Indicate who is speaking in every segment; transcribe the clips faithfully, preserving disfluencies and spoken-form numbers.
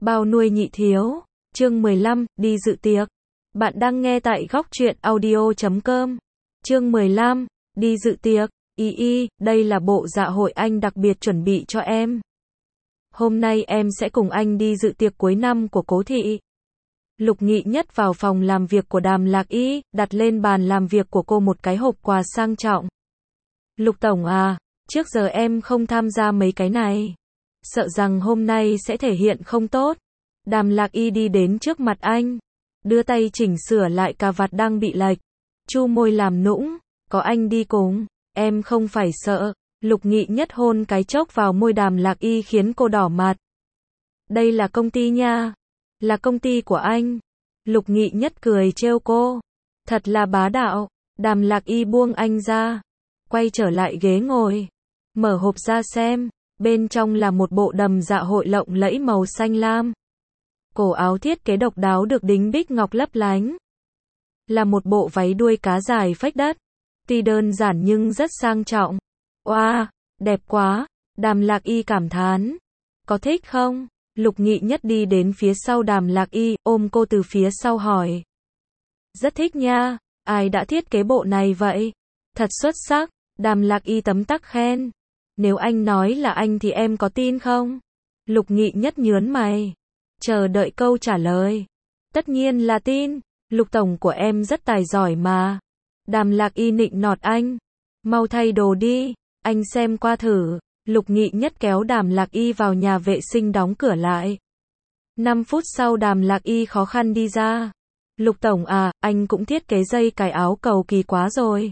Speaker 1: Bao nuôi nhị thiếu. Chương mười lăm, đi dự tiệc. Bạn đang nghe tại góc truyện audio chấm com. Chương mười lăm, đi dự tiệc. Y y, đây là bộ dạ hội anh đặc biệt chuẩn bị cho em. Hôm nay em sẽ cùng anh đi dự tiệc cuối năm của Cố thị. Lục Nghị Nhất vào phòng làm việc của Đàm Lạc Y, đặt lên bàn làm việc của cô một cái hộp quà sang trọng. Lục tổng à, trước giờ em không tham gia mấy cái này. Sợ rằng hôm nay sẽ thể hiện không tốt. Đàm Lạc Y đi đến trước mặt anh, đưa tay chỉnh sửa lại cà vạt đang bị lệch. Chu môi làm nũng, có anh đi cùng, em không phải sợ. Lục Nghị Nhất hôn cái chốc vào môi Đàm Lạc Y khiến cô đỏ mặt. Đây là công ty nha. Là công ty của anh. Lục Nghị Nhất cười trêu cô. Thật là bá đạo. Đàm Lạc Y buông anh ra, quay trở lại ghế ngồi, mở hộp ra xem. Bên trong là một bộ đầm dạ hội lộng lẫy màu xanh lam. Cổ áo thiết kế độc đáo được đính bích ngọc lấp lánh. Là một bộ váy đuôi cá dài phách đất. Tuy đơn giản nhưng rất sang trọng. Oa, wow, đẹp quá. Đàm Lạc Y cảm thán. Có thích không? Lục Nghị Nhất đi đến phía sau Đàm Lạc Y, ôm cô từ phía sau hỏi. Rất thích nha. Ai đã thiết kế bộ này vậy? Thật xuất sắc. Đàm Lạc Y tấm tắc khen. Nếu anh nói là anh thì em có tin không? Lục Nghị Nhất nhớn mày, chờ đợi câu trả lời. Tất nhiên là tin. Lục tổng của em rất tài giỏi mà. Đàm Lạc Y nịnh nọt anh. Mau thay đồ đi, anh xem qua thử. Lục Nghị Nhất kéo Đàm Lạc Y vào nhà vệ sinh đóng cửa lại. năm phút sau Đàm Lạc Y khó khăn đi ra. Lục tổng à, anh cũng thiết kế dây cài áo cầu kỳ quá rồi.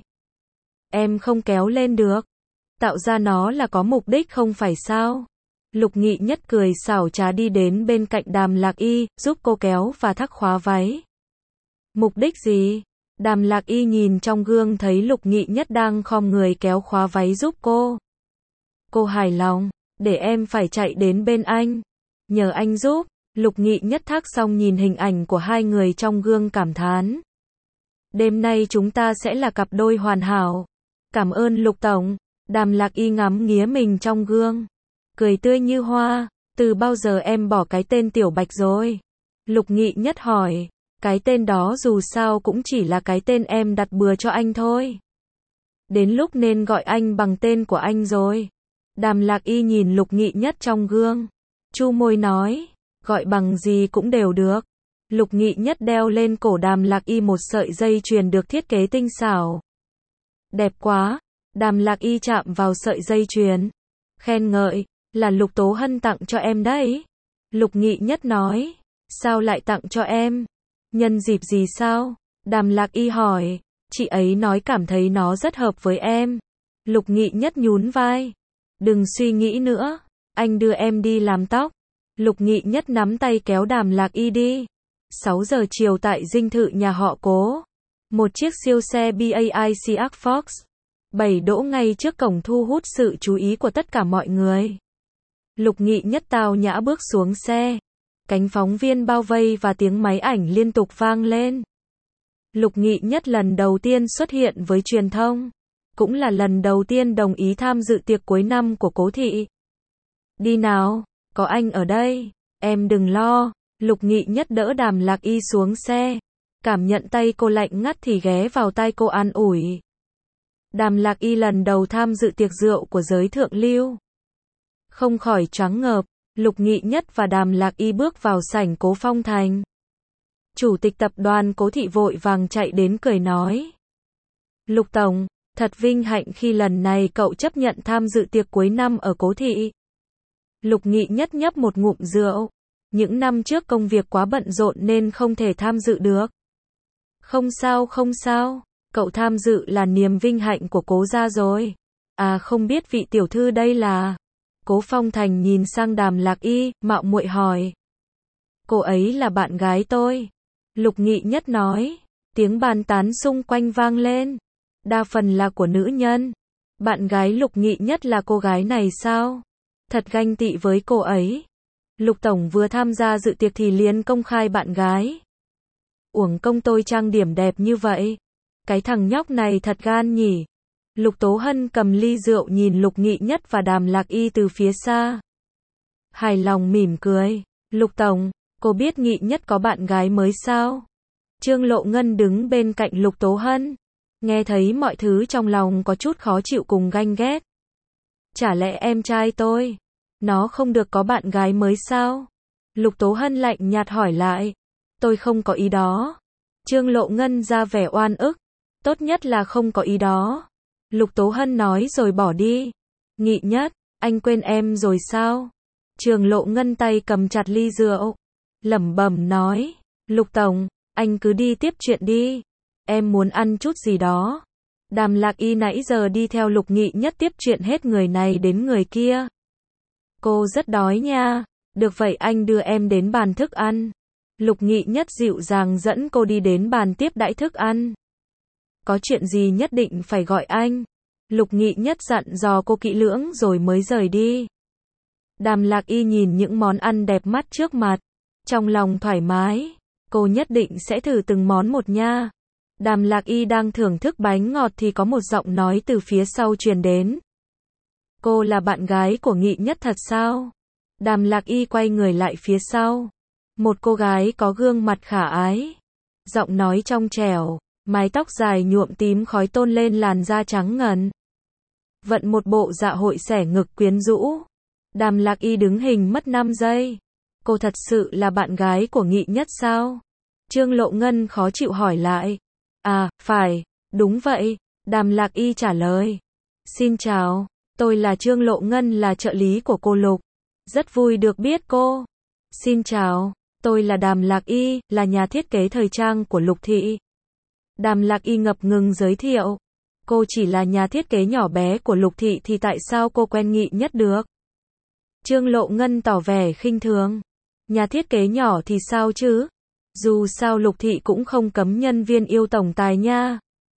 Speaker 1: Em không kéo lên được. Tạo ra nó là có mục đích không phải sao? Lục Nghị Nhất cười xảo trá đi đến bên cạnh Đàm Lạc Y, giúp cô kéo và thắt khóa váy. Mục đích gì? Đàm Lạc Y nhìn trong gương thấy Lục Nghị Nhất đang khom người kéo khóa váy giúp cô. Cô hài lòng, để em phải chạy đến bên anh. Nhờ anh giúp. Lục Nghị Nhất thắc xong nhìn hình ảnh của hai người trong gương cảm thán. Đêm nay chúng ta sẽ là cặp đôi hoàn hảo. Cảm ơn Lục tổng. Đàm Lạc Y ngắm nghía mình trong gương, cười tươi như hoa. Từ bao giờ em bỏ cái tên Tiểu Bạch rồi? Lục Nghị Nhất hỏi. Cái tên đó dù sao cũng chỉ là cái tên em đặt bừa cho anh thôi. Đến lúc nên gọi anh bằng tên của anh rồi. Đàm Lạc Y nhìn Lục Nghị Nhất trong gương, chu môi nói. Gọi bằng gì cũng đều được. Lục Nghị Nhất đeo lên cổ Đàm Lạc Y một sợi dây chuyền được thiết kế tinh xảo. Đẹp quá. Đàm Lạc Y chạm vào sợi dây chuyền, khen ngợi. Là Lục Tố Hân tặng cho em đấy. Lục Nghị Nhất nói. Sao lại tặng cho em? Nhân dịp gì sao? Đàm Lạc Y hỏi. Chị ấy nói cảm thấy nó rất hợp với em. Lục Nghị Nhất nhún vai. Đừng suy nghĩ nữa. Anh đưa em đi làm tóc. Lục Nghị Nhất nắm tay kéo Đàm Lạc Y đi. sáu giờ chiều tại dinh thự nhà họ Cố. Một chiếc siêu xe bê a i xê Arc Fox bảy đỗ ngay trước cổng thu hút sự chú ý của tất cả mọi người. Lục Nghị Nhất tao nhã bước xuống xe. Cánh phóng viên bao vây và tiếng máy ảnh liên tục vang lên. Lục Nghị Nhất lần đầu tiên xuất hiện với truyền thông. Cũng là lần đầu tiên đồng ý tham dự tiệc cuối năm của Cố thị. Đi nào, có anh ở đây, em đừng lo. Lục Nghị Nhất đỡ Đàm Lạc Y xuống xe. Cảm nhận tay cô lạnh ngắt thì ghé vào tai cô an ủi. Đàm Lạc Y lần đầu tham dự tiệc rượu của giới thượng lưu, không khỏi choáng ngợp. Lục Nghị Nhất và Đàm Lạc Y bước vào sảnh Cố Phong Thành. Chủ tịch tập đoàn Cố thị vội vàng chạy đến cười nói. Lục tổng, thật vinh hạnh khi lần này cậu chấp nhận tham dự tiệc cuối năm ở Cố thị. Lục Nghị Nhất nhấp một ngụm rượu. Những năm trước công việc quá bận rộn nên không thể tham dự được. Không sao không sao. Cậu tham dự là niềm vinh hạnh của Cố gia rồi. À không biết vị tiểu thư đây là? Cố Phong Thành nhìn sang Đàm Lạc Y, mạo muội hỏi. Cô ấy là bạn gái tôi. Lục Nghị Nhất nói. Tiếng bàn tán xung quanh vang lên. Đa phần là của nữ nhân. Bạn gái Lục Nghị Nhất là cô gái này sao? Thật ganh tị với cô ấy. Lục tổng vừa tham gia dự tiệc thì liền công khai bạn gái. Uổng công tôi trang điểm đẹp như vậy. Cái thằng nhóc này thật gan nhỉ. Lục Tố Hân cầm ly rượu nhìn Lục Nghị Nhất và Đàm Lạc Y từ phía xa. Hài lòng mỉm cười. Lục Tổng, cô biết Nghị Nhất có bạn gái mới sao? Trương Lộ Ngân đứng bên cạnh Lục Tố Hân. Nghe thấy mọi thứ trong lòng có chút khó chịu cùng ganh ghét. Chả lẽ em trai tôi, nó không được có bạn gái mới sao? Lục Tố Hân lạnh nhạt hỏi lại. Tôi không có ý đó. Trương Lộ Ngân ra vẻ oan ức. Tốt nhất là không có ý đó. Lục Tố Hân nói rồi bỏ đi. Nghị Nhất, anh quên em rồi sao? Trương Lộ Ngân tay cầm chặt ly rượu, lẩm bẩm nói. Lục Tổng, anh cứ đi tiếp chuyện đi. Em muốn ăn chút gì đó. Đàm Lạc Y nãy giờ đi theo Lục Nghị Nhất tiếp chuyện hết người này đến người kia. Cô rất đói nha. Được vậy anh đưa em đến bàn thức ăn. Lục Nghị Nhất dịu dàng dẫn cô đi đến bàn tiếp đãi thức ăn. Có chuyện gì nhất định phải gọi anh. Lục Nghị Nhất dặn dò cô kỹ lưỡng rồi mới rời đi. Đàm Lạc Y nhìn những món ăn đẹp mắt trước mặt. Trong lòng thoải mái. Cô nhất định sẽ thử từng món một nha. Đàm Lạc Y đang thưởng thức bánh ngọt thì có một giọng nói từ phía sau truyền đến. Cô là bạn gái của Nghị Nhất thật sao? Đàm Lạc Y quay người lại phía sau. Một cô gái có gương mặt khả ái. Giọng nói trong trẻo, mái tóc dài nhuộm tím khói tôn lên làn da trắng ngần. Vận một bộ dạ hội xẻ ngực quyến rũ. Đàm Lạc Y đứng hình mất năm giây. Cô thật sự là bạn gái của Nghị Nhất sao? Trương Lộ Ngân khó chịu hỏi lại. À, phải, đúng vậy. Đàm Lạc Y trả lời. Xin chào, tôi là Trương Lộ Ngân, là trợ lý của cô Lục. Rất vui được biết cô. Xin chào, tôi là Đàm Lạc Y, là nhà thiết kế thời trang của Lục Thị. Đàm Lạc Y ngập ngừng giới thiệu. Cô chỉ là nhà thiết kế nhỏ bé của Lục Thị thì tại sao cô quen Nghị Nhất được? Trương Lộ Ngân tỏ vẻ khinh thường. Nhà thiết kế nhỏ thì sao chứ? Dù sao Lục Thị cũng không cấm nhân viên yêu tổng tài nha.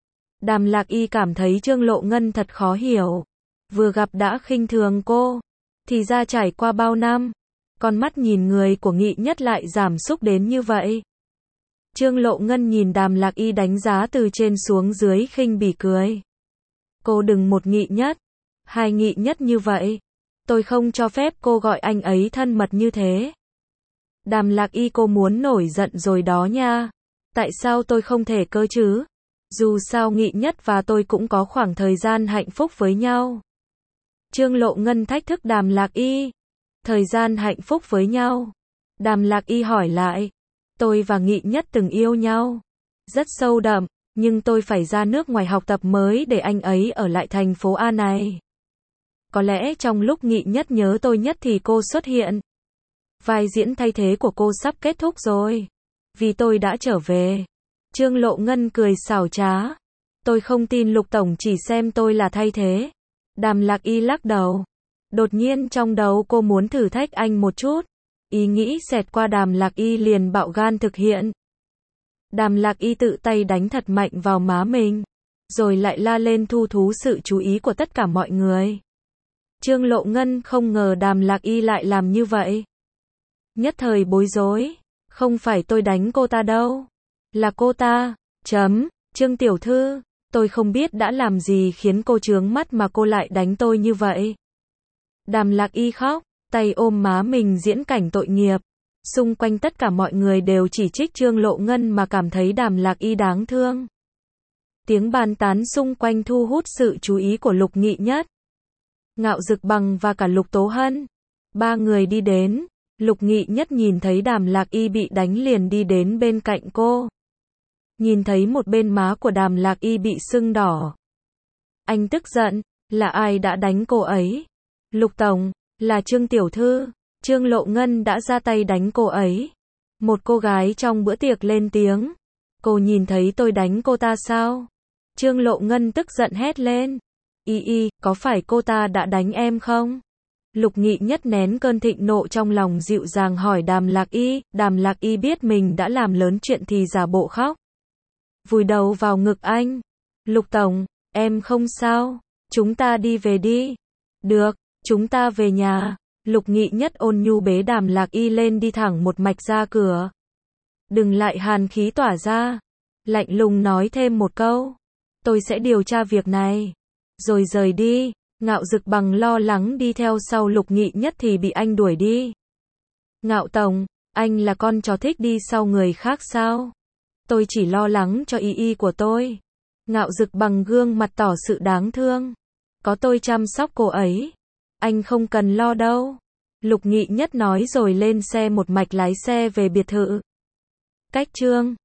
Speaker 1: Đàm Lạc Y cảm thấy Trương Lộ Ngân thật khó hiểu. Vừa gặp đã khinh thường cô. Thì ra trải qua bao năm, con mắt nhìn người của Nghị Nhất lại giảm sút đến như vậy. Trương Lộ Ngân nhìn Đàm Lạc Y đánh giá từ trên xuống dưới khinh bỉ cười. Cô đừng một Nghị Nhất, hai Nghị Nhất như vậy. Tôi không cho phép cô gọi anh ấy thân mật như thế. Đàm Lạc Y, cô muốn nổi giận rồi đó nha. Tại sao tôi không thể cơ chứ? Dù sao Nghị Nhất và tôi cũng có khoảng thời gian hạnh phúc với nhau. Trương Lộ Ngân thách thức Đàm Lạc Y. Thời gian hạnh phúc với nhau. Đàm Lạc Y hỏi lại. Tôi và Nghị Nhất từng yêu nhau. Rất sâu đậm, nhưng tôi phải ra nước ngoài học tập mới để anh ấy ở lại thành phố A này. Có lẽ trong lúc Nghị Nhất nhớ tôi nhất thì cô xuất hiện. Vai diễn thay thế của cô sắp kết thúc rồi. Vì tôi đã trở về. Trương Lộ Ngân cười xảo trá. Tôi không tin Lục Tổng chỉ xem tôi là thay thế. Đàm Lạc Y lắc đầu. Đột nhiên trong đầu cô muốn thử thách anh một chút. Ý nghĩ xẹt qua Đàm Lạc Y liền bạo gan thực hiện. Đàm Lạc Y tự tay đánh thật mạnh vào má mình. Rồi lại la lên thu thú sự chú ý của tất cả mọi người. Trương Lộ Ngân không ngờ Đàm Lạc Y lại làm như vậy. Nhất thời bối rối. Không phải tôi đánh cô ta đâu. Là cô ta. Chấm. Trương tiểu thư. Tôi không biết đã làm gì khiến cô chướng mắt mà cô lại đánh tôi như vậy. Đàm Lạc Y khóc. Tay ôm má mình diễn cảnh tội nghiệp. Xung quanh tất cả mọi người đều chỉ trích Trương Lộ Ngân mà cảm thấy Đàm Lạc Y đáng thương. Tiếng bàn tán xung quanh thu hút sự chú ý của Lục Nghị Nhất, Ngạo Dực Bằng và cả Lục Tố Hân. Ba người đi đến. Lục Nghị Nhất nhìn thấy Đàm Lạc Y bị đánh liền đi đến bên cạnh cô. Nhìn thấy một bên má của Đàm Lạc Y bị sưng đỏ. Anh tức giận. Là ai đã đánh cô ấy? Lục Tổng. Là Trương tiểu thư. Trương Lộ Ngân đã ra tay đánh cô ấy. Một cô gái trong bữa tiệc lên tiếng. Cô nhìn thấy tôi đánh cô ta sao? Trương Lộ Ngân tức giận hét lên. Y y, có phải cô ta đã đánh em không? Lục Nghị Nhất nén cơn thịnh nộ trong lòng dịu dàng hỏi Đàm Lạc Y. Đàm Lạc Y biết mình đã làm lớn chuyện thì giả bộ khóc. Vùi đầu vào ngực anh. Lục Tổng, em không sao. Chúng ta đi về đi. Được, chúng ta về nhà. Lục Nghị Nhất ôn nhu bế Đàm Lạc Y lên đi thẳng một mạch ra cửa. Đừng lại hàn khí tỏa ra. Lạnh lùng nói thêm một câu. Tôi sẽ điều tra việc này. Rồi rời đi. Ngạo Dực Bằng lo lắng đi theo sau Lục Nghị Nhất thì bị anh đuổi đi. Ngạo Tổng, anh là con chó thích đi sau người khác sao? Tôi chỉ lo lắng cho y y của tôi. Ngạo Dực bằng gương mặt tỏ sự đáng thương. Có tôi chăm sóc cô ấy. Anh không cần lo đâu. Lục Nghị Nhất nói rồi lên xe một mạch lái xe về biệt thự. Cách chương